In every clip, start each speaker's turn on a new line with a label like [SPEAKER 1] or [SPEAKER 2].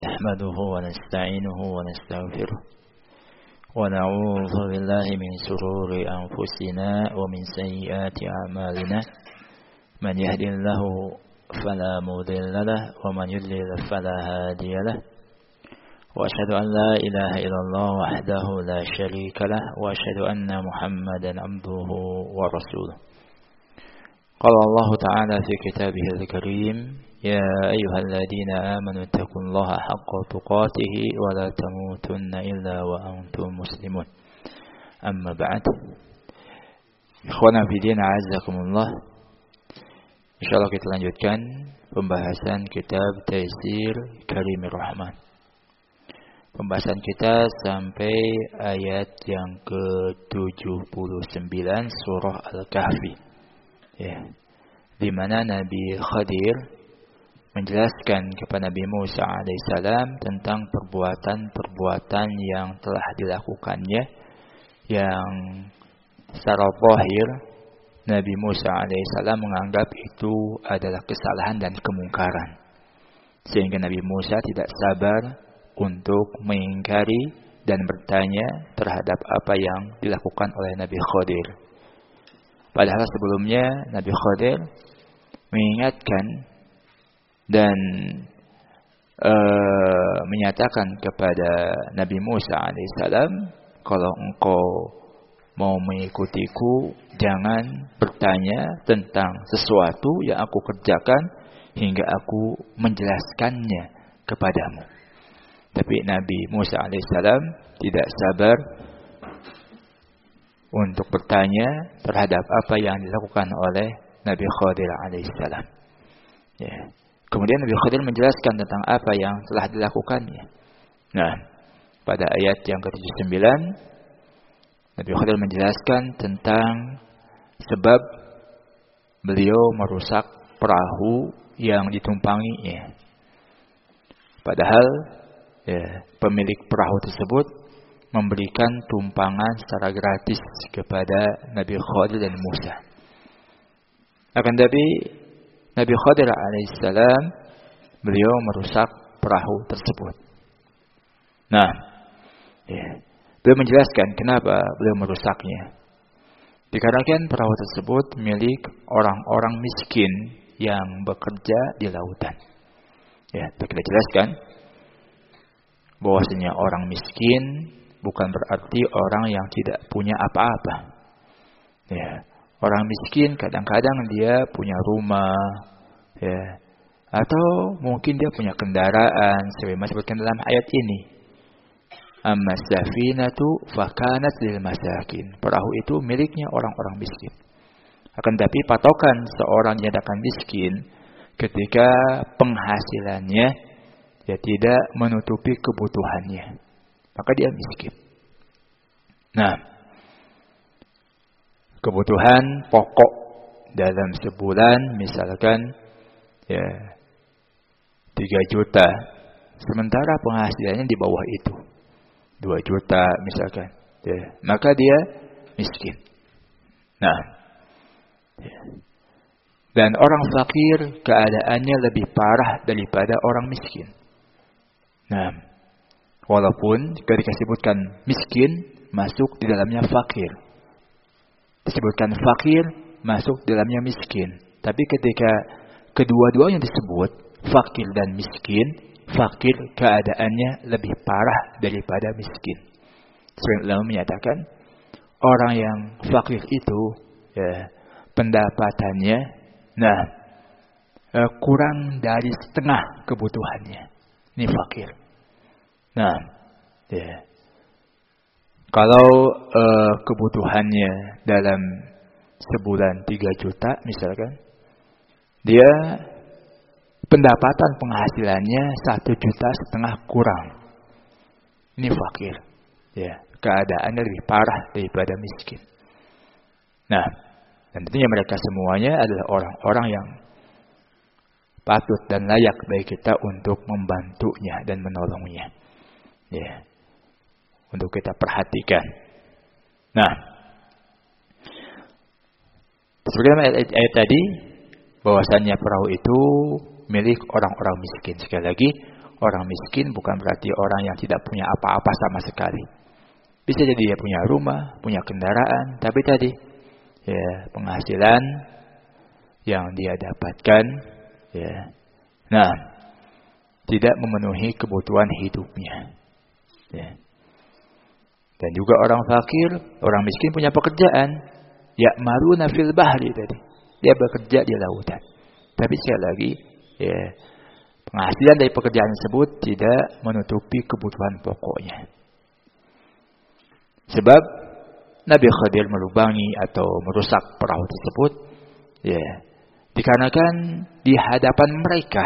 [SPEAKER 1] نحمده ونستعينه ونستغفره ونعوذ بالله من شرور أنفسنا ومن سيئات أعمالنا من يهد الله فلا مضل له ومن يضلل فلا هادي له وأشهد أن لا إله إلا الله وحده لا شريك له وأشهد أن محمدا عبده ورسوله. قال الله تعالى في كتابه الكريم: يا أيها الذين آمنوا اتقوا الله حق تقاته ولا تموتن إلا وأنتم مسلمون. أما بعد، ikhwana fi din a'azzakumullah. Insyaallah kita lanjutkan pembahasan kitab Taysir Karimir Rahman. Pembahasan kita sampai ayat yang ke-79 surah Al-Kahfi. Ya. Di mana Nabi Khadir menjelaskan kepada Nabi Musa alaihissalam tentang perbuatan-perbuatan yang telah dilakukannya, yang secara zahir Nabi Musa alaihissalam menganggap itu adalah kesalahan dan kemungkaran, sehingga Nabi Musa tidak sabar untuk mengingkari dan bertanya terhadap apa yang dilakukan oleh Nabi Khadir. Padahal sebelumnya Nabi Khadir mengingatkan dan menyatakan kepada Nabi Musa alaihissalam, kalau engkau mau mengikutiku, jangan bertanya tentang sesuatu yang aku kerjakan hingga aku menjelaskannya kepadamu. Tapi Nabi Musa alaihissalam tidak sabar untuk bertanya terhadap apa yang dilakukan oleh Nabi Khadir alaihissalam. Ya. Kemudian Nabi Khadir menjelaskan tentang apa yang telah dilakukannya. Nah, pada ayat yang ke-79, Nabi Khadir menjelaskan tentang sebab beliau merusak perahu yang ditumpanginya. Padahal pemilik perahu tersebut memberikan tumpangan secara gratis kepada Nabi Khadir dan Musa. Akan tetapi Nabi Khadir alaihissalam beliau merusak perahu tersebut. Nah, beliau menjelaskan kenapa beliau merusaknya. Dikarenakan perahu tersebut milik orang-orang miskin yang bekerja di lautan. Ya, kita jelaskan bahwasanya orang miskin bukan berarti orang yang tidak punya apa-apa. Ya, orang miskin kadang-kadang dia punya rumah, ya, atau mungkin dia punya kendaraan, sebagaimana disebutkan dalam ayat ini. Amma safinatu fakanat lil masakin. Perahu itu miliknya orang-orang miskin. Akan tapi patokan seorang dinyatakan miskin ketika penghasilannya tidak menutupi kebutuhannya, maka dia miskin. Nah, kebutuhan pokok dalam sebulan misalkan 3 juta, sementara penghasilannya di bawah itu 2 juta misalkan, maka dia miskin. Nah, dan orang fakir keadaannya lebih parah daripada orang miskin. Nah, walaupun ketika disebutkan miskin masuk di dalamnya fakir, disebutkan fakir masuk di dalamnya miskin. Tapi ketika kedua-duanya disebut fakir dan miskin, fakir keadaannya lebih parah daripada miskin. Sebagian ulama menyatakan orang yang fakir itu pendapatannya kurang dari setengah kebutuhannya. Ini fakir. Nah, kalau kebutuhannya dalam sebulan 3 juta misalkan, dia pendapatan penghasilannya 1,5 juta kurang. Ini fakir. Keadaannya lebih parah daripada miskin. Nah, dan tentunya mereka semuanya adalah orang-orang yang patut dan layak bagi kita untuk membantunya dan menolongnya. Untuk kita perhatikan. Nah, seperti ayat tadi, bahwasannya perahu itu milik orang-orang miskin. Sekali lagi, orang miskin bukan berarti orang yang tidak punya apa-apa sama sekali. Bisa jadi dia punya rumah, punya kendaraan, tapi tadi ya penghasilan yang dia dapatkan ya, nah tidak memenuhi kebutuhan hidupnya. Ya. Dan juga orang fakir, orang miskin punya pekerjaan, ya'maruna fil bahri tadi. Dia bekerja di lautan. Tapi sekali lagi, ya, penghasilan dari pekerjaan tersebut tidak menutupi kebutuhan pokoknya. Sebab Nabi Khadir melubangi atau merusak perahu tersebut, ya, dikarenakan di hadapan mereka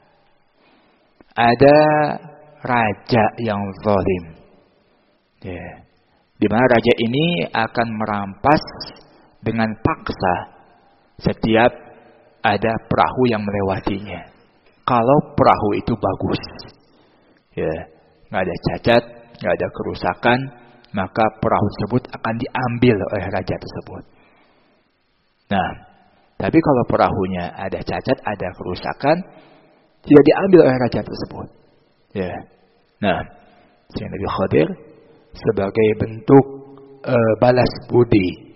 [SPEAKER 1] ada raja yang zalim. Ya, di mana raja ini akan merampas dengan paksa setiap ada perahu yang melewatinya. Kalau perahu itu bagus, ya, nggak ada cacat, nggak ada kerusakan, maka perahu tersebut akan diambil oleh raja tersebut. Nah, tapi kalau perahunya ada cacat, ada kerusakan, tidak diambil oleh raja tersebut. Ya, nah, Sayyidina Nabi Khadir sebagai bentuk balas budi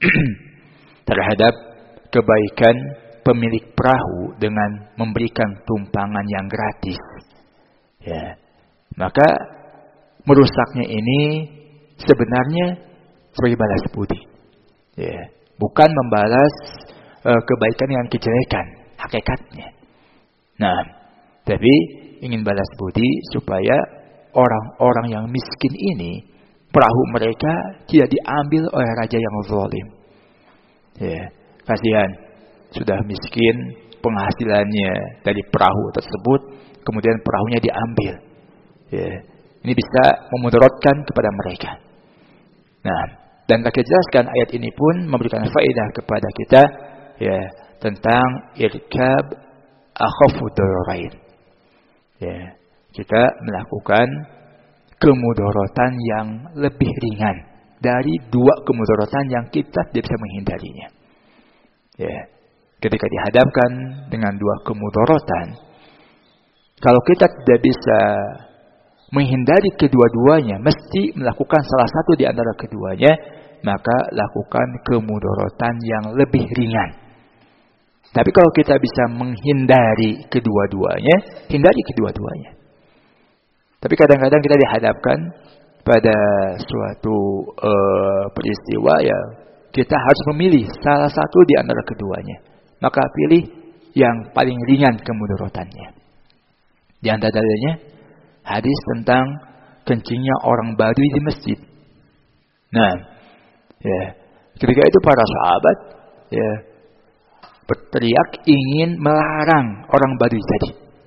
[SPEAKER 1] terhadap kebaikan pemilik perahu dengan memberikan tumpangan yang gratis, ya, maka merusaknya ini sebenarnya sebagai balas budi, ya, bukan membalas kebaikan dengan kejelekan hakikatnya. Nah, tapi ingin balas budi supaya orang-orang yang miskin ini perahu mereka tidak diambil oleh raja yang zalim. Ya, kasihan sudah miskin penghasilannya dari perahu tersebut, kemudian perahunya diambil. Ya, ini bisa memudaratkan kepada mereka. Nah, dan kita jelaskan ayat ini pun memberikan faedah kepada kita, ya, tentang irkab akhafu dararain. Ya, kita melakukan kemudaratan yang lebih ringan dari dua kemudaratan yang kita tidak bisa menghindarinya. Ya, ketika dihadapkan dengan dua kemudaratan, kalau kita tidak bisa menghindari kedua-duanya, mesti melakukan salah satu di antara keduanya, maka lakukan kemudaratan yang lebih ringan. Tapi kalau kita bisa menghindari kedua-duanya, hindari kedua-duanya. Tapi kadang-kadang kita dihadapkan pada suatu peristiwa, ya, kita harus memilih salah satu di antara keduanya. Maka pilih yang paling ringan kemudaratannya. Di antara dalilnya hadis tentang kencingnya orang Badui di masjid. Nah, ya, ketika itu para sahabat, ya, berteriak ingin melarang orang Badui tadi.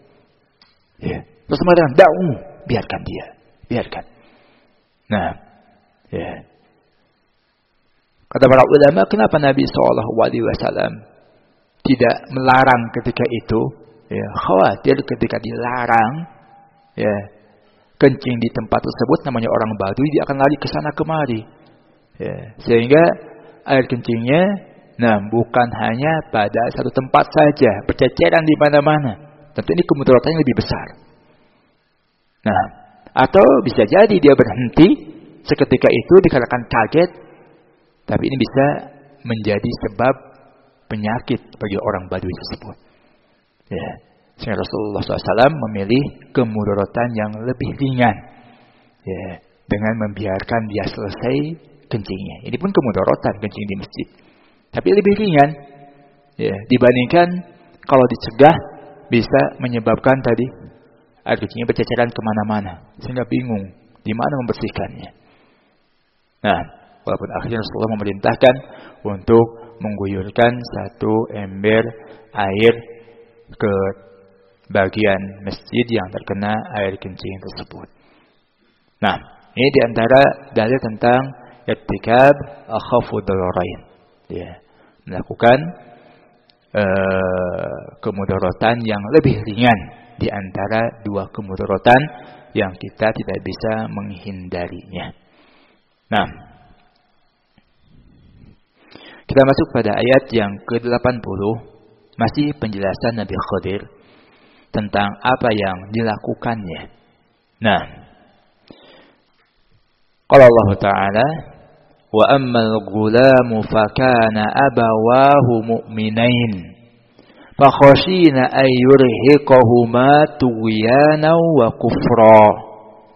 [SPEAKER 1] Ya, terus mengatakan, "Da'u, biarkan dia, biarkan." Nah, ya, kata para ulama, kenapa Nabi SAW tidak melarang ketika itu? Ya, khawatir ketika dilarang, ya, kencing di tempat tersebut, namanya orang Badui, dia akan lari ke sana kemari. Ya, sehingga air kencingnya, nah, bukan hanya pada satu tempat saja, berceceran di mana-mana. Tentu ini kemudaratannya lebih besar. Nah, atau bisa jadi dia berhenti seketika itu dikarenakan kaget, tapi ini bisa menjadi sebab penyakit bagi orang Badui tersebut. Ya, sehingga Rasulullah SAW memilih kemudaratan yang lebih ringan, ya, dengan membiarkan dia selesai kencingnya. Ini pun kemudaratan kencing di masjid, tapi lebih ringan, ya, dibandingkan kalau dicegah bisa menyebabkan tadi air kencingnya berceceran kemana-mana, sehingga bingung di mana membersihkannya. Nah, walaupun akhirnya Rasulullah memerintahkan untuk mengguyurkan satu ember air ke bagian masjid yang terkena air kencing tersebut. Nah, ini diantara dalil tentang irtikab akhafu dararain. Ya, melakukan kemudaratan yang lebih ringan di antara dua kemudaratan yang kita tidak bisa menghindarinya. Nah, kita masuk pada ayat yang ke-80, masih penjelasan Nabi Khadir tentang apa yang dilakukannya. Nah, qala Allah Ta'ala, wa ammal ghulamu fakana abawahu mu'minain fa khashina ay yurhiqahuma tughyana wa kufra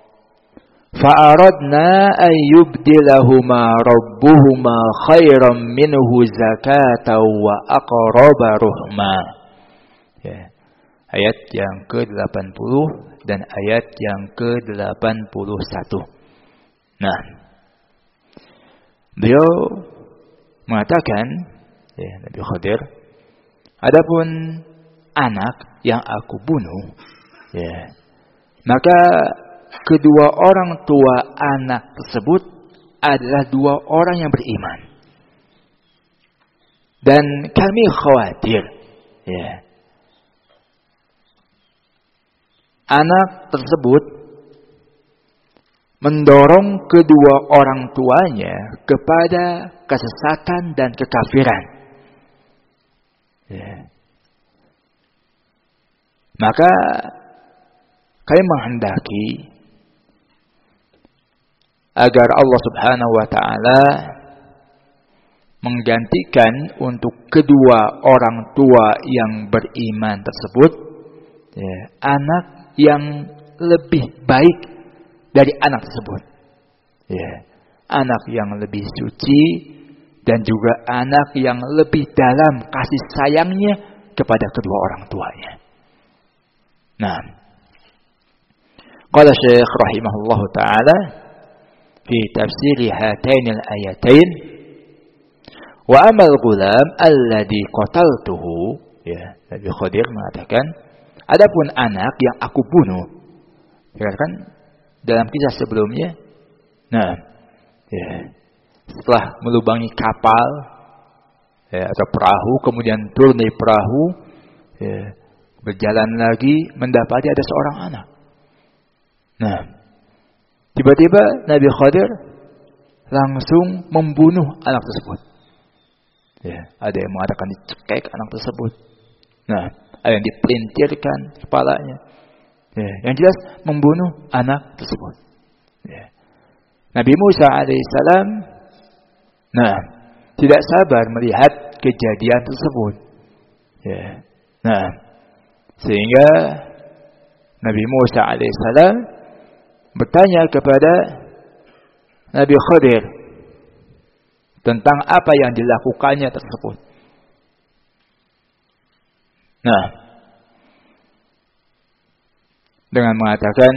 [SPEAKER 1] فأردنا أن يبدلهما ربهما خيرا منه زكاة وأقرب رحما. Ya. Ayat yang ke-80 dan ayat yang ke-81. Nah, beliau mengatakan, ya, Nabi Khadir, adapun anak yang aku bunuh, ya, maka kedua orang tua anak tersebut adalah dua orang yang beriman. Dan kami khawatir, ya, anak tersebut mendorong kedua orang tuanya kepada kesesatan dan kekafiran. Ya. Maka kami menghendaki agar Allah Subhanahu wa Ta'ala menggantikan untuk kedua orang tua yang beriman tersebut, ya, anak yang lebih baik dari anak tersebut, ya, anak yang lebih suci dan juga anak yang lebih dalam kasih sayangnya kepada kedua orang tuanya. Nah, qala Syekh rahimahullahu taala fi tafsir hatain al-ayatain, wa amal gulam alladhi qataltuhu, ya, Nabi Khadir mengatakan, adapun anak yang aku bunuh, ya kan, dalam kisah sebelumnya, nah, ya, setelah melubangi kapal, ya, atau perahu, kemudian turun dari perahu, ya, berjalan lagi mendapati ada seorang anak. Nah, tiba-tiba Nabi Khadir langsung membunuh anak tersebut. Ya, ada yang mengatakan dicekek anak tersebut. Nah, ada yang dipelintirkan kepalanya. Ya, yang jelas membunuh anak tersebut. Ya. Nabi Musa alaihissalam, nah, tidak sabar melihat kejadian tersebut. Ya. Nah, sehingga Nabi Musa alaihissalam bertanya kepada Nabi Khadir tentang apa yang dilakukannya tersebut. Nah, dengan mengatakan,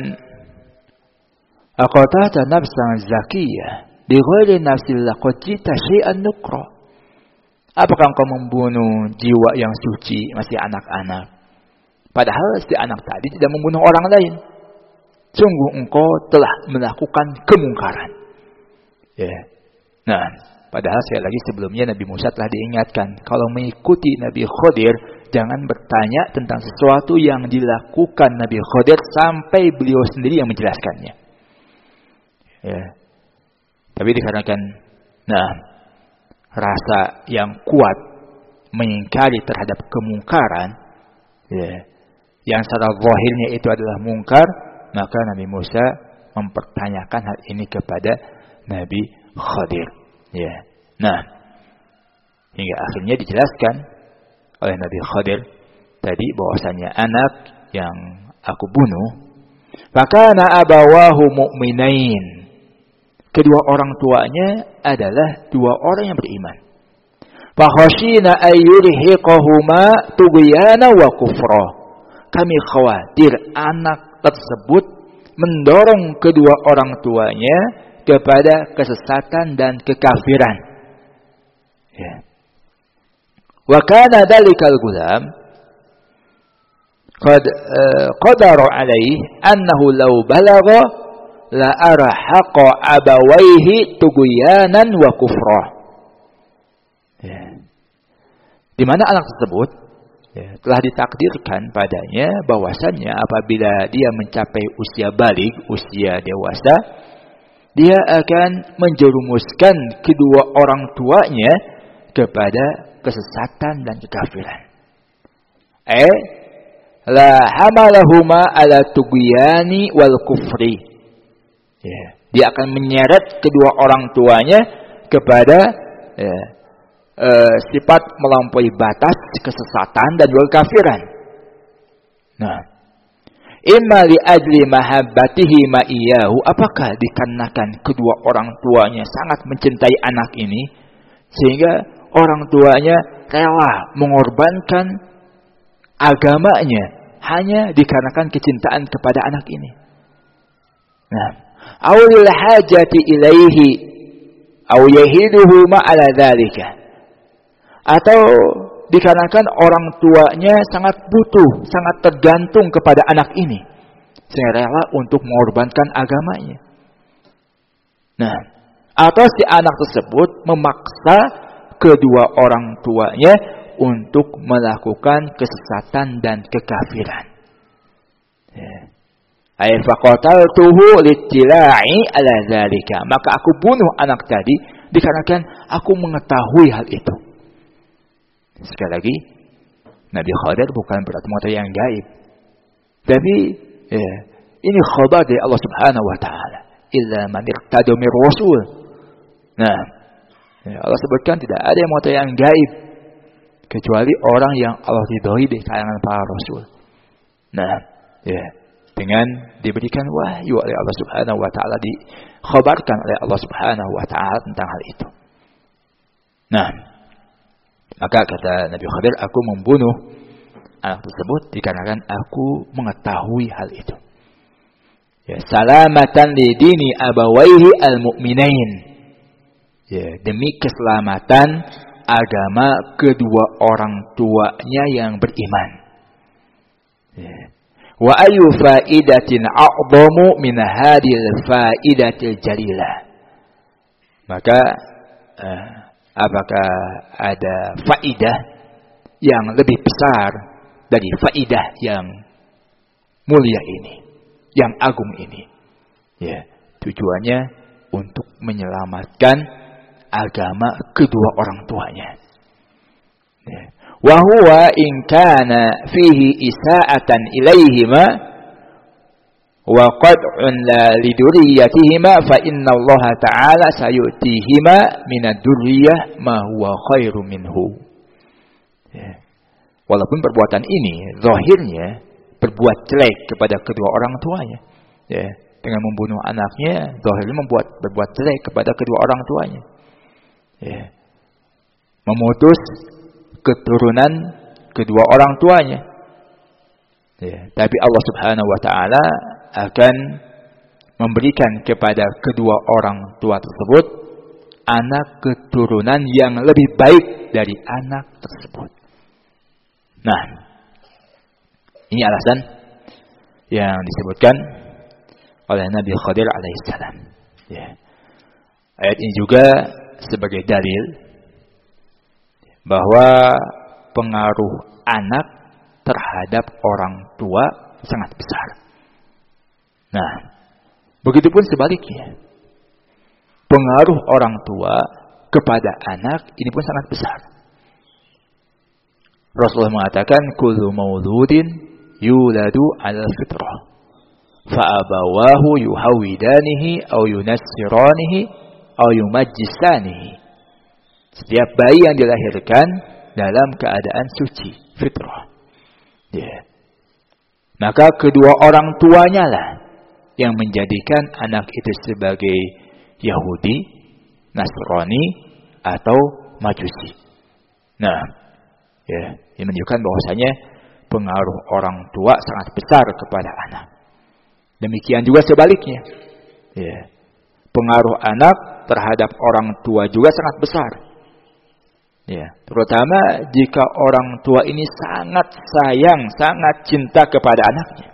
[SPEAKER 1] aqatata nafsan zakiyah bi ghairi nafsin laqad jita syai'an nukra. Apakah engkau membunuh jiwa yang suci, masih anak-anak? Padahal si anak tadi tidak membunuh orang lain. Sungguh engkau telah melakukan kemungkaran. Ya. Nah, padahal sekali lagi sebelumnya Nabi Musa telah diingatkan, kalau mengikuti Nabi Khadir, jangan bertanya tentang sesuatu yang dilakukan Nabi Khadir sampai beliau sendiri yang menjelaskannya. Ya. Tapi dikarenakan, nah, rasa yang kuat mengingkari terhadap kemungkaran, ya, yang secara zahirnya itu adalah mungkar, maka Nabi Musa mempertanyakan hal ini kepada Nabi Khadir. Ya. Nah, hingga akhirnya dijelaskan oleh Nabi Khadir tadi bahwasanya anak yang aku bunuh, fakana abawahu mu'minain. Kedua orang tuanya adalah dua orang yang beriman. Fa khashina ayyurhiqahuma tughyana wa kufra. Kami khawatir anak tersebut mendorong kedua orang tuanya kepada kesesatan dan kekafiran. Ya. Wa kana dalikal gulam qad qadara alaihi annahu law balagha la arhaqa abawaihi tughyanan wa kufra. Ya. Di mana anak tersebut, ya, telah ditakdirkan padanya bahwasannya apabila dia mencapai usia baligh, usia dewasa, dia akan menjerumuskan kedua orang tuanya kepada kesesatan dan kekafiran. la hamalahuma ala tughyani wal kufri. Ya, dia akan menyeret kedua orang tuanya kepada sifat melampaui batas, kesesatan dan juga kekafiran. Nah, imma li ajli mahabbatihi ma iyyahu, apakah dikarenakan kedua orang tuanya sangat mencintai anak ini sehingga orang tuanya rela mengorbankan agamanya hanya dikarenakan kecintaan kepada anak ini. Nah, awil hajati ilaihi aw yahiduhu ma'ala dzalika, atau dikarenakan orang tuanya sangat butuh, sangat tergantung kepada anak ini sehingga rela untuk mengorbankan agamanya. Nah, atau si anak tersebut memaksa kedua orang tuanya untuk melakukan kesesatan dan kekafiran. Ay faqataltuhu littila'i ala dzalika, maka aku bunuh anak tadi dikarenakan aku mengetahui hal itu. Sekali lagi, Nabi Khadir bukan berarti mengetahui yang gaib, tapi ini khabar dari Allah Subhanahu wa taala, illa man irtada mir rasul. Nah, Allah sebutkan tidak ada yang mengetahui yang gaib kecuali orang yang Allah ridhoi di kalangan para rasul. Nah, dengan diberikan wahyu oleh Allah Subhanahu wa taala, dikhabarkan oleh Allah Subhanahu wa taala tentang hal itu. Nah, maka kata Nabi Khadir, aku membunuh anak tersebut dikarenakan aku mengetahui hal itu. Ya, salamatan li dini abawaihi al-mu'minain. Ya, demi keselamatan agama kedua orang tuanya yang beriman. Ya. Wa ayu faidatin a'zamu min hadhil faidatil jalilah. Maka apakah ada faidah yang lebih besar dari faidah yang mulia ini, yang agung ini? Ya, tujuannya untuk menyelamatkan agama kedua orang tuanya. Ya. Wa huwa in kana fihi isa'atan ilaihima wa qad'un lidurriyatihima fa inna Allah ta'ala sayutihima minad durriyah ma huwa khairu minhu. Ya. Walaupun perbuatan ini zahirnya berbuat jelek kepada kedua orang tuanya, ya, dengan membunuh anaknya zahirnya berbuat jelek kepada kedua orang tuanya, ya, memutus keturunan kedua orang tuanya, ya, tapi Allah Subhanahu wa taala akan memberikan kepada kedua orang tua tersebut anak keturunan yang lebih baik dari anak tersebut. Nah, ini alasan yang disebutkan oleh Nabi Khadir alaihissalam. Ya. Ayat ini juga sebagai dalil bahwa pengaruh anak terhadap orang tua sangat besar. Nah, begitupun sebaliknya, pengaruh orang tua kepada anak ini pun sangat besar. Rasulullah mengatakan, kullu mauludin yuladu ala fitrah, fa'abawahu yuhawidanihi au yunassiranihi au yumajjisanihi. Setiap bayi yang dilahirkan dalam keadaan suci, fitrah. Yeah. Maka kedua orang tuanya lah yang menjadikan anak itu sebagai Yahudi, Nasrani, atau Majusi. Nah, ya, ini menunjukkan bahwasanya pengaruh orang tua sangat besar kepada anak. Demikian juga sebaliknya. Ya. Pengaruh anak terhadap orang tua juga sangat besar. Ya, terutama jika orang tua ini sangat sayang, sangat cinta kepada anaknya.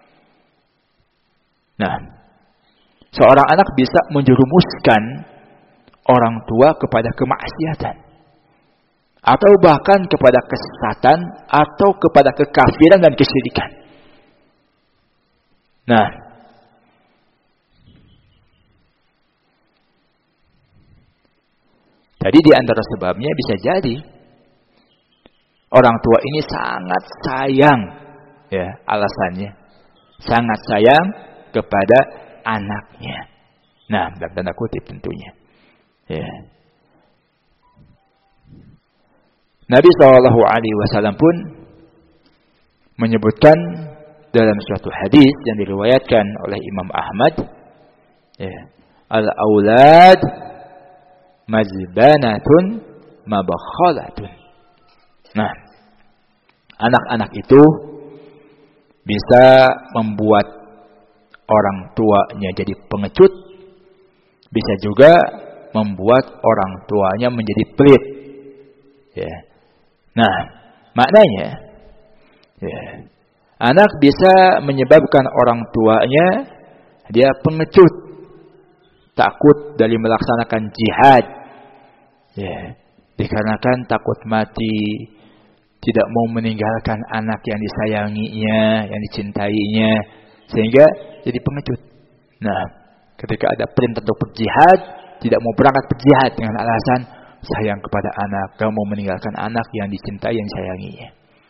[SPEAKER 1] Nah, seorang anak bisa menjerumuskan orang tua kepada kemaksiatan, atau bahkan kepada kesesatan, atau kepada kekafiran dan kesyirikan. Nah, tadi di antara sebabnya bisa jadi orang tua ini sangat sayang Ya, alasannya sangat sayang kepada anaknya. Nah, dalam tanda kutip tentunya. Ya. Nabi SAW pun menyebutkan dalam suatu hadis yang diriwayatkan oleh Imam Ahmad, ya, al-aulad mazbanatun mabakhalatun. Nah, anak-anak itu bisa membuat orang tuanya jadi pengecut, bisa juga membuat orang tuanya menjadi pelit. Ya. Nah, maknanya, ya, anak bisa menyebabkan orang tuanya dia pengecut, takut dari melaksanakan jihad, ya, dikarenakan takut mati, tidak mau meninggalkan anak yang disayanginya, yang dicintainya, sehingga jadi pengecut. Nah, ketika ada perintah untuk berjihad, tidak mau berangkat berjihad dengan alasan sayang kepada anak, gak mau meninggalkan anak yang dicintai, yang disayanginya.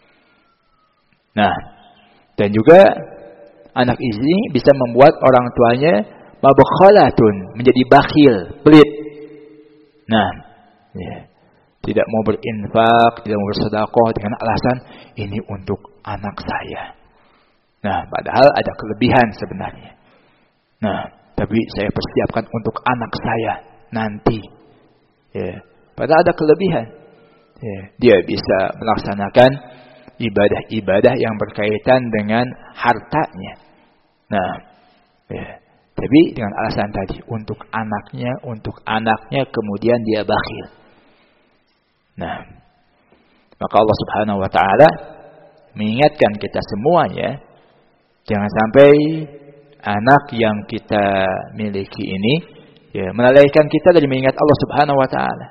[SPEAKER 1] Nah, dan juga anak ini bisa membuat orang tuanya mabakhalatun, menjadi bakhil, pelit. Nah, ya, tidak mau berinfak, tidak mau bersedekah dengan alasan ini untuk anak saya. Nah, padahal ada kelebihan sebenarnya. Nah, tapi saya persiapkan untuk anak saya nanti. Ya, padahal ada kelebihan. Ya, dia bisa melaksanakan ibadah-ibadah yang berkaitan dengan hartanya. Nah, ya, tapi dengan alasan tadi untuk anaknya kemudian dia bakhil. Nah, maka Allah Subhanahu wa taala mengingatkan kita semuanya, jangan sampai anak yang kita miliki ini ya melalaikan kita dari mengingat Allah Subhanahu wa taala.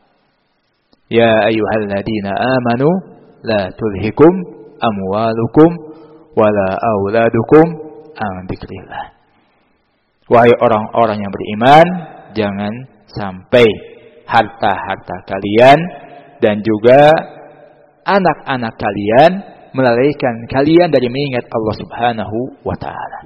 [SPEAKER 1] Ya ayyuhalladzina amanu la tulhikum amwalukum wala auladukum an dzikrillah. Wahai orang-orang yang beriman, jangan sampai harta-harta kalian dan juga anak-anak kalian melalaikan kalian dari mengingat Allah Subhanahu wa taala.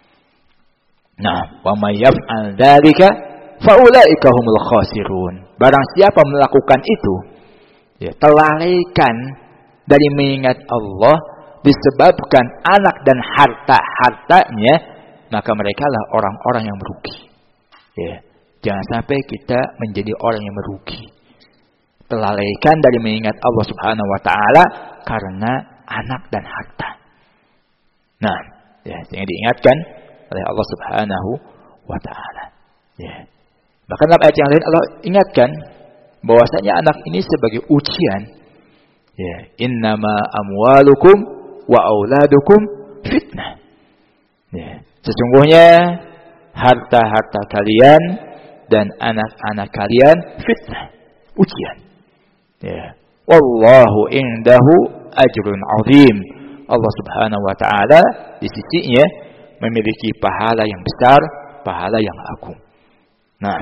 [SPEAKER 1] Nah, wa may yaf'al dzalika fa ulaika humul khasirun. Barang siapa melakukan itu, ya, terlalaikan dari mengingat Allah disebabkan anak dan harta-hartanya, maka mereka lah orang-orang yang merugi. Ya, jangan sampai kita menjadi orang yang merugi, terlalaikan dari mengingat Allah Subhanahu wa taala karena anak dan harta. Nah, ya, yang diingatkan oleh Allah Subhanahu wa taala. Ya. Bahkan dalam ayat yang lain Allah ingatkan bahwasanya anak ini sebagai ujian. Ya, innama amwalukum wa auladukum fitnah. Ya, sesungguhnya harta-harta kalian dan anak-anak kalian fitnah, ujian. Ya. Wallahu indahu ajrun azim. Allah Subhanahu wa taala di sisinya memiliki pahala yang besar, pahala yang agung. Nah,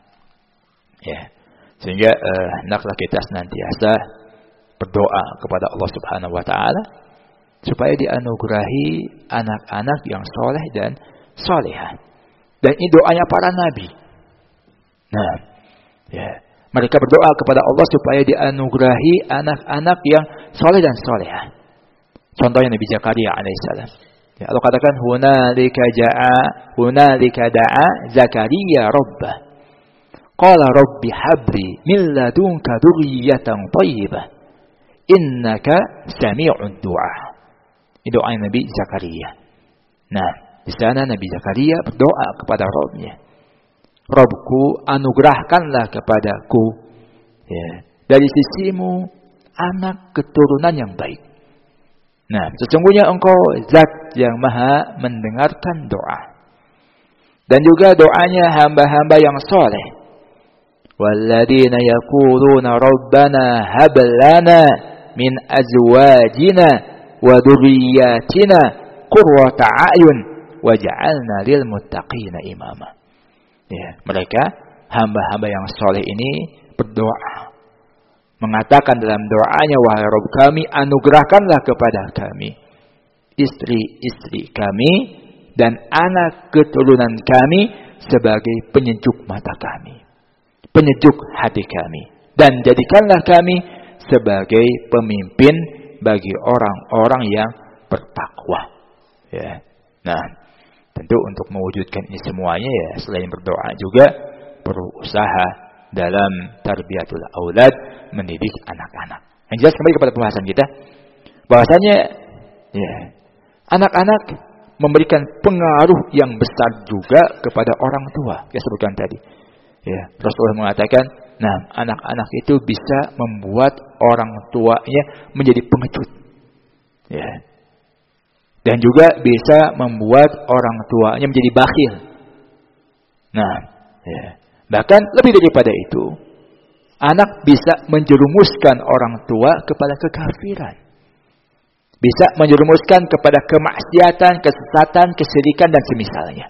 [SPEAKER 1] ya, sehingga hendaklah kita senantiasa berdoa kepada Allah Subhanahu wa taala supaya dianugerahi anak-anak yang soleh dan solehah. Dan ini doanya para nabi. Nah, ya, mereka berdoa kepada Allah supaya dianugerahi anak-anak yang soleh dan solehah. Contohnya Nabi Zakaria alaihissalam. Ya, Allah katakan hunalika da'a Zakaria rabbah. Qala rabbi habli min ladunka dzurriyyatan thayyibah. Innaka sami'ud du'a. Ini doa Nabi Zakaria. Nah, di sana Nabi Zakaria berdoa kepada Rabb-Nya. Rabbku, anugerahkanlah kepadaku, ya, dari sisimu anak keturunan yang baik. Nah, sesungguhnya engkau zat yang maha mendengarkan doa. Dan juga doanya hamba-hamba yang soleh. Walladzina yaquluna rabbana hab lana min azwajina wa dhurriyyatina qurrata a'yun waj'alna lil muttaqina imama. Ya, mereka hamba-hamba yang soleh ini berdoa, mengatakan dalam doanya, wahai Rabb kami, anugerahkanlah kepada kami istri-istri kami dan anak keturunan kami sebagai penyejuk mata kami, penyejuk hati kami, dan jadikanlah kami sebagai pemimpin bagi orang-orang yang bertakwa. Ya. Nah, tentu untuk mewujudkan ini semuanya ya selain berdoa juga perlu usaha dalam tarbiyatul aulad, mendidik anak-anak. Yang jelas kembali kepada pembahasan kita, bahwasanya ya, anak-anak memberikan pengaruh yang besar juga kepada orang tua. Kita sebutkan tadi. Ya, Rasulullah mengatakan, nah, anak-anak itu bisa membuat orang tuanya menjadi pengecut. Ya. Dan juga bisa membuat orang tuanya menjadi bakhil. Nah, ya. Bahkan lebih daripada itu, anak bisa menjerumuskan orang tua kepada kekafiran. Bisa menjerumuskan kepada kemaksiatan, kesesatan, kesyirikan dan semisalnya.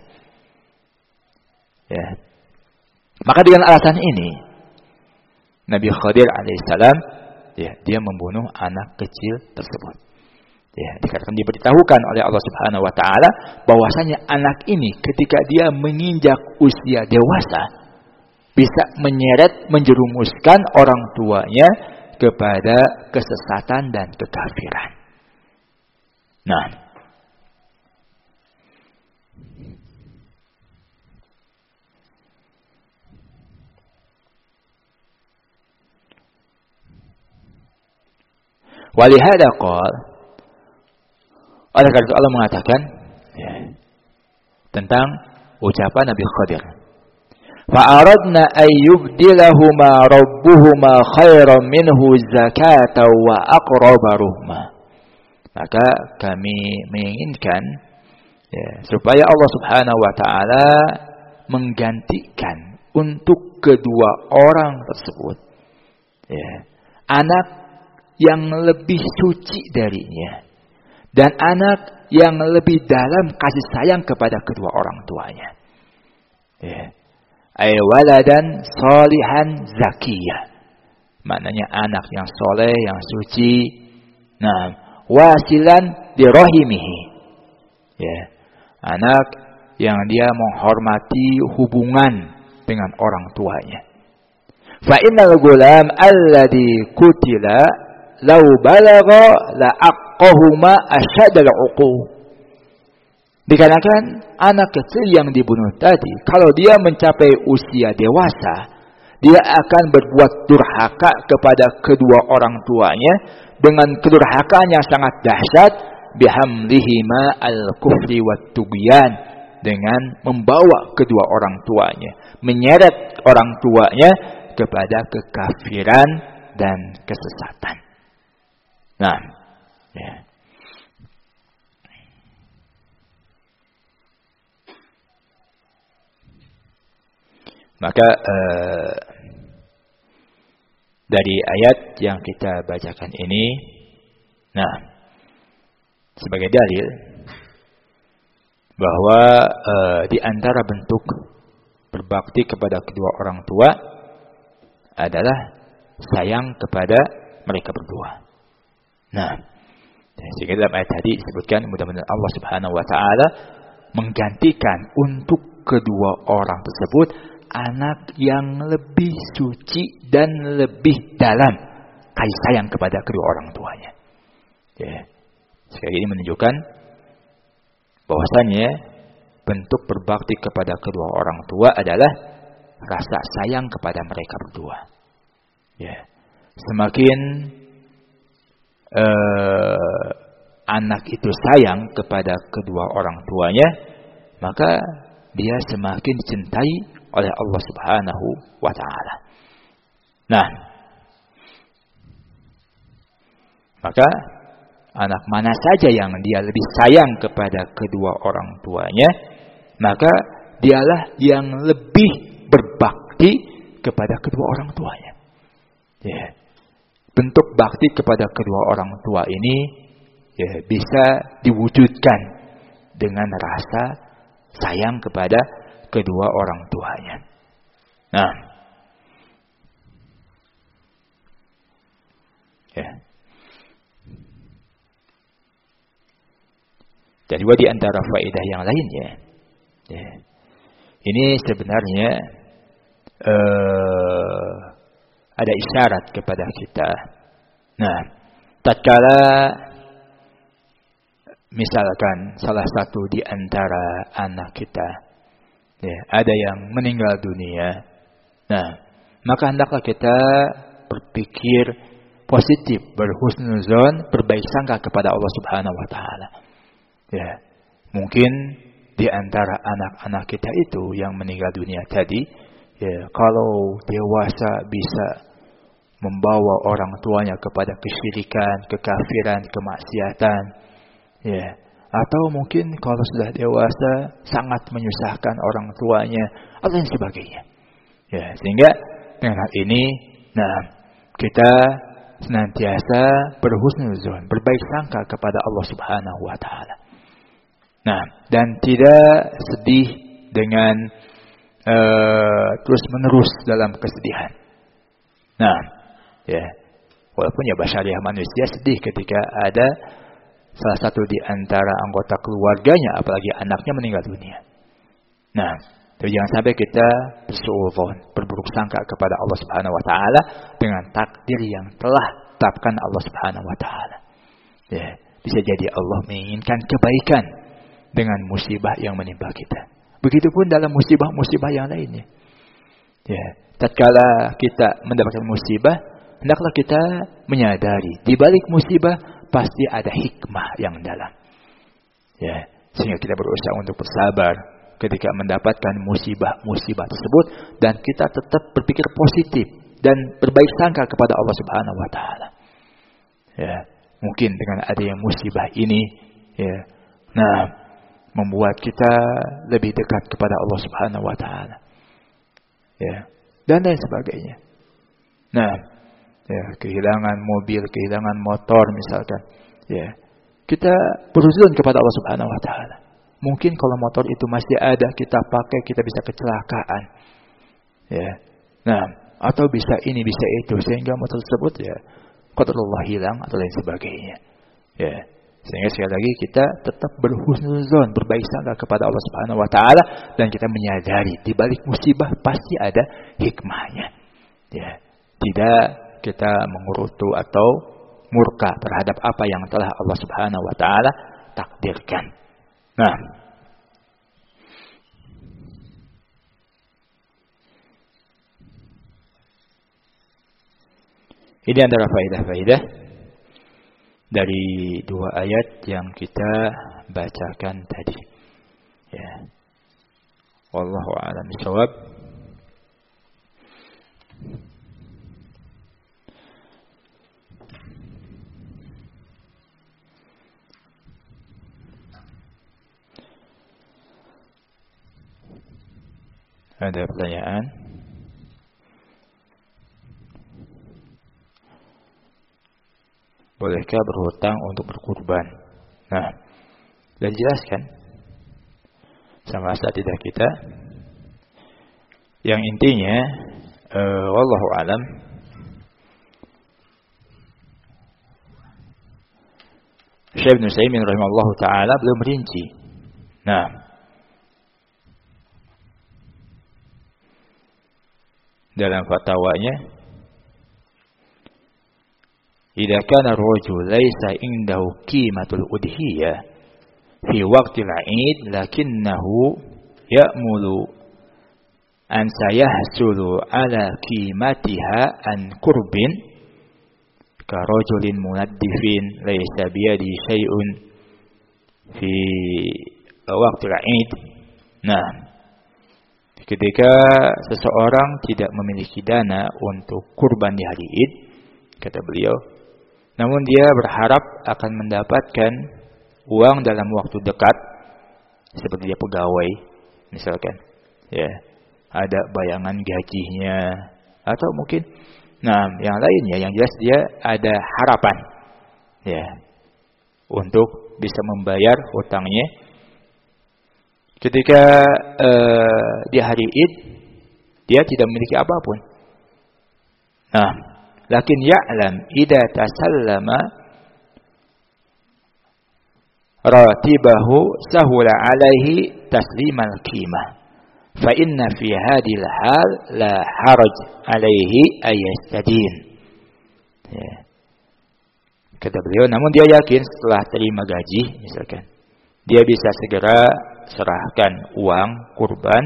[SPEAKER 1] Ya. Maka dengan alasan ini, Nabi Khadir alaihissalam, ya, dia membunuh anak kecil tersebut. Ya, dikatakan diberitahukan oleh Allah Subhanahu wa taala bahwasanya anak ini ketika dia menginjak usia dewasa bisa menyeret, menjerumuskan orang tuanya kepada kesesatan dan kekafiran. Nah, walihada qala, oleh karena itu Allah mengatakan ya, tentang ucapan Nabi Khadir, fa'aradna ayyubdilahuma rabbuhuma khairan minhu zakata wa aqraba ruhma. Maka kami menginginkan ya, supaya Allah Subhanahu wa taala menggantikan untuk kedua orang tersebut ya, anak yang lebih suci darinya dan anak yang lebih dalam kasih sayang kepada kedua orang tuanya. Ya. Ay waladan salihan zakiyah. Maknanya anak yang soleh, yang suci. Nah, wasilan di rahimihi. Ya. Anak yang dia menghormati hubungan dengan orang tuanya. Fa innal gulam alladhi kutila law balagha la aqahuma asyadal uquq. Dikarenakan anak kecil yang dibunuh tadi, kalau dia mencapai usia dewasa, dia akan berbuat durhaka kepada kedua orang tuanya dengan kedurhakaan yang sangat dahsyat, bihamlihima al-kufri wat tugyan, dengan membawa kedua orang tuanya, menyeret orang tuanya kepada kekafiran dan kesesatan. Nah, ya. Maka dari ayat yang kita bacakan ini, nah, sebagai dalil bahwa di antara bentuk berbakti kepada kedua orang tua adalah sayang kepada mereka berdua. Nah, sehingga dalam ayat tadi disebutkan mudah-mudahan Allah Subhanahu wa taala menggantikan untuk kedua orang tersebut anak yang lebih suci dan lebih dalam kasih sayang kepada kedua orang tuanya. Ya. Sekali ini menunjukkan bahwasanya bentuk berbakti kepada kedua orang tua adalah rasa sayang kepada mereka berdua. Ya. Semakin anak itu sayang kepada kedua orang tuanya, maka dia semakin dicintai oleh Allah Subhanahu wa taala. Nah, maka anak mana saja yang dia lebih sayang kepada kedua orang tuanya, maka dialah yang lebih berbakti kepada kedua orang tuanya. Ya. Bentuk bakti kepada kedua orang tua ini ya, bisa diwujudkan dengan rasa sayang kepada kedua orang tuanya. Nah, ya. Dan juga di antara faedah yang lainnya, ya, ini sebenarnya ada isyarat kepada kita. Nah, tatkala misalkan salah satu di antara anak kita, ya, ada yang meninggal dunia, nah, maka hendaklah kita berpikir positif, berhusnuzon, berbaik sangka kepada Allah Subhanahu wa taala. Ya, mungkin di antara anak-anak kita itu yang meninggal dunia tadi, ya, kalau dewasa bisa membawa orang tuanya kepada kesyirikan, kekafiran, kemaksiatan, ya, atau mungkin kalau sudah dewasa sangat menyusahkan orang tuanya, atau lain sebagainya. Ya, sehingga dengan hal ini, nah, kita senantiasa berhusnuzon, berbaik sangka kepada Allah Subhanahu wa taala. Nah, dan tidak sedih dengan terus-menerus dalam kesedihan. Nah, ya, walaupun ya basyariah manusia sedih ketika ada salah satu di antara anggota keluarganya, apalagi anaknya meninggal dunia. Nah, jadi jangan sampai kita bersuudzon, berburuk sangka kepada Allah Subhanahu wa taala dengan takdir yang telah tetapkan Allah Subhanahu wa taala. Ya, bisa jadi Allah menginginkan kebaikan dengan musibah yang menimpa kita. Begitupun dalam musibah-musibah yang lainnya. Ya, tatkala kita mendapatkan musibah, hendaklah kita menyadari di balik musibah pasti ada hikmah yang dalam. Ya, sehingga kita berusaha untuk bersabar ketika mendapatkan musibah-musibah tersebut, dan kita tetap berpikir positif dan berbaik sangka kepada Allah Subhanahu wa taala. Ya, mungkin dengan adanya musibah ini, ya, nah, membuat kita lebih dekat kepada Allah Subhanahu wa taala. Ya, dan lain sebagainya. Nah, ya, kehilangan mobil, kehilangan motor misalkan, ya, kita berhusnuzon kepada Allah Subhanahu wa taala. Mungkin kalau motor itu masih ada, kita pakai, kita bisa kecelakaan. Ya. Nah, atau bisa ini, bisa itu, sehingga motor tersebut, ya, qadarullah hilang atau lain sebagainya. Ya. Sehingga sekali lagi kita tetap berhusnuzon, berbaik sangka kepada Allah Subhanahu wa taala, dan kita menyadari di balik musibah pasti ada hikmahnya. Ya. Tidak kita mengurutu atau murka terhadap apa yang telah Allah Subhanahu wa taala takdirkan. Nah, ini antara faedah-faedah dari dua ayat yang kita bacakan tadi. Ya. Wallahu a'lam bishawab. Ada pertanyaan? Bolehkah berhutang untuk berkurban? Nah, sudah dijelaskan sama saat tidak kita. Yang intinya, wallahu alam, Syekh Ibnu Utsaimin rahimahullahu taala belum merinci. Nah, dalam fatwanya, idza kana ar-rajul laysa indahu qimatul udhiyah fi waqtil 'id lakinnahu ya'mulu an sayahsulu ala qimatiha an qurbin ka rajulin munaddifin laysa biyadi syai'un fi waqtil 'id. Nah, ketika seseorang tidak memiliki dana untuk kurban di hari Id, kata beliau, namun dia berharap akan mendapatkan uang dalam waktu dekat, seperti dia pegawai, misalkan, ya, ada bayangan gajinya, atau mungkin, nah, yang lainnya, yang jelas dia ada harapan, ya, untuk bisa membayar hutangnya. Ketika di hari Id, dia tidak memiliki apapun. Nah, lakin ya'lam idza tasallama ratibahu sahula alaihi taslimal qimah. Fa inna fi hadhil hal la haraj alaihi ayastadin. Ya. Kata beliau, namun dia yakin setelah terima gaji, misalkan, dia bisa segera serahkan uang kurban.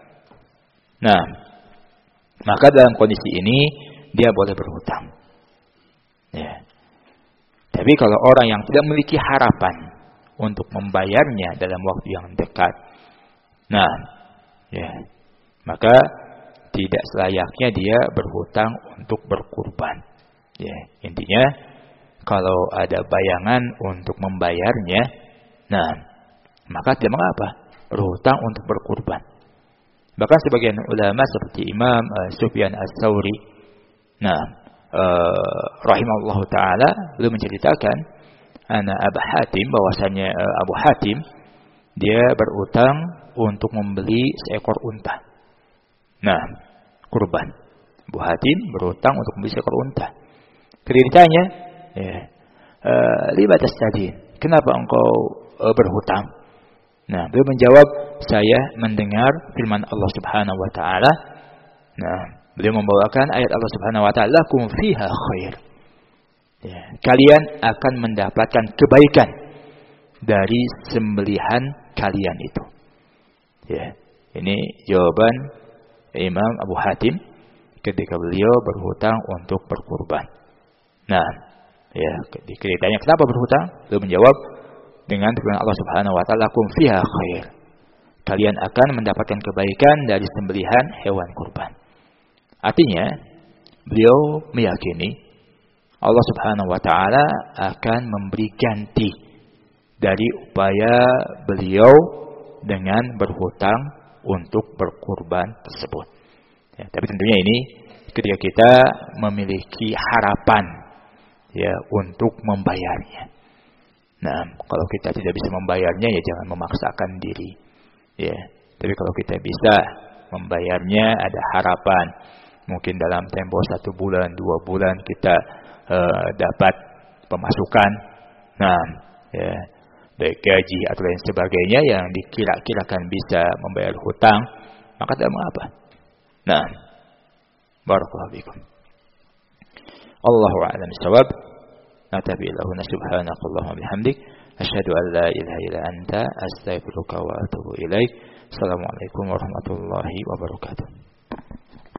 [SPEAKER 1] Nah, maka dalam kondisi ini dia boleh berhutang. Ya. Tapi kalau orang yang tidak memiliki harapan untuk membayarnya dalam waktu yang dekat, nah, ya, maka tidak selayaknya dia berhutang untuk berkurban. Ya, intinya kalau ada bayangan untuk membayarnya, nah, maka tidak mengapa berhutang untuk berkurban. Bahkan sebagian ulama seperti Imam Sufyan Ats-Tsauri, nah, rahimahullahu taala, beliau menceritakan ana Abu Hatim, bahwasanya Abu Hatim dia berutang untuk membeli seekor unta. Nah, kurban. Abu Hatim berutang untuk membeli seekor unta. Ketika ditanya, ya, lima tastadin, kenapa engkau berhutang? Nah, beliau menjawab, saya mendengar firman Allah Subhanahu wa taala. Nah, beliau membawakan ayat Allah Subhanahu wa taala, lakum fiha khair. Ya, kalian akan mendapatkan kebaikan dari sembelihan kalian itu. Ya, ini jawaban Imam Abu Hatim ketika beliau berhutang untuk berkurban. Nah, ya, ditanya kenapa berhutang? Beliau menjawab dengan firman Allah Subhanahu wa taala, lakum fiha khair. Kalian akan mendapatkan kebaikan dari sembelihan hewan kurban. Artinya, beliau meyakini Allah Subhanahu wa taala akan memberi ganti dari upaya beliau dengan berhutang untuk berkurban tersebut. Ya, tapi tentunya ini ketika kita memiliki harapan, ya, untuk membayarnya. Nah, kalau kita tidak bisa membayarnya, ya jangan memaksakan diri. Ya, tapi kalau kita bisa membayarnya, ada harapan, mungkin dalam tempo 1 bulan, 2 bulan kita dapat pemasukan. Nah, ya, baik gaji atau lain sebagainya yang dikira-kirakan bisa membayar hutang, maka tidak mengapa. Nah, barakallahu fikum. Allahu a'lam bissawab. Natabi'illahu subhanakallahumma bihamdik asyhadu an la ilaha illa anta astaghfiruka wa atubu ilaik. Assalamualaikum warahmatullahi wabarakatuh.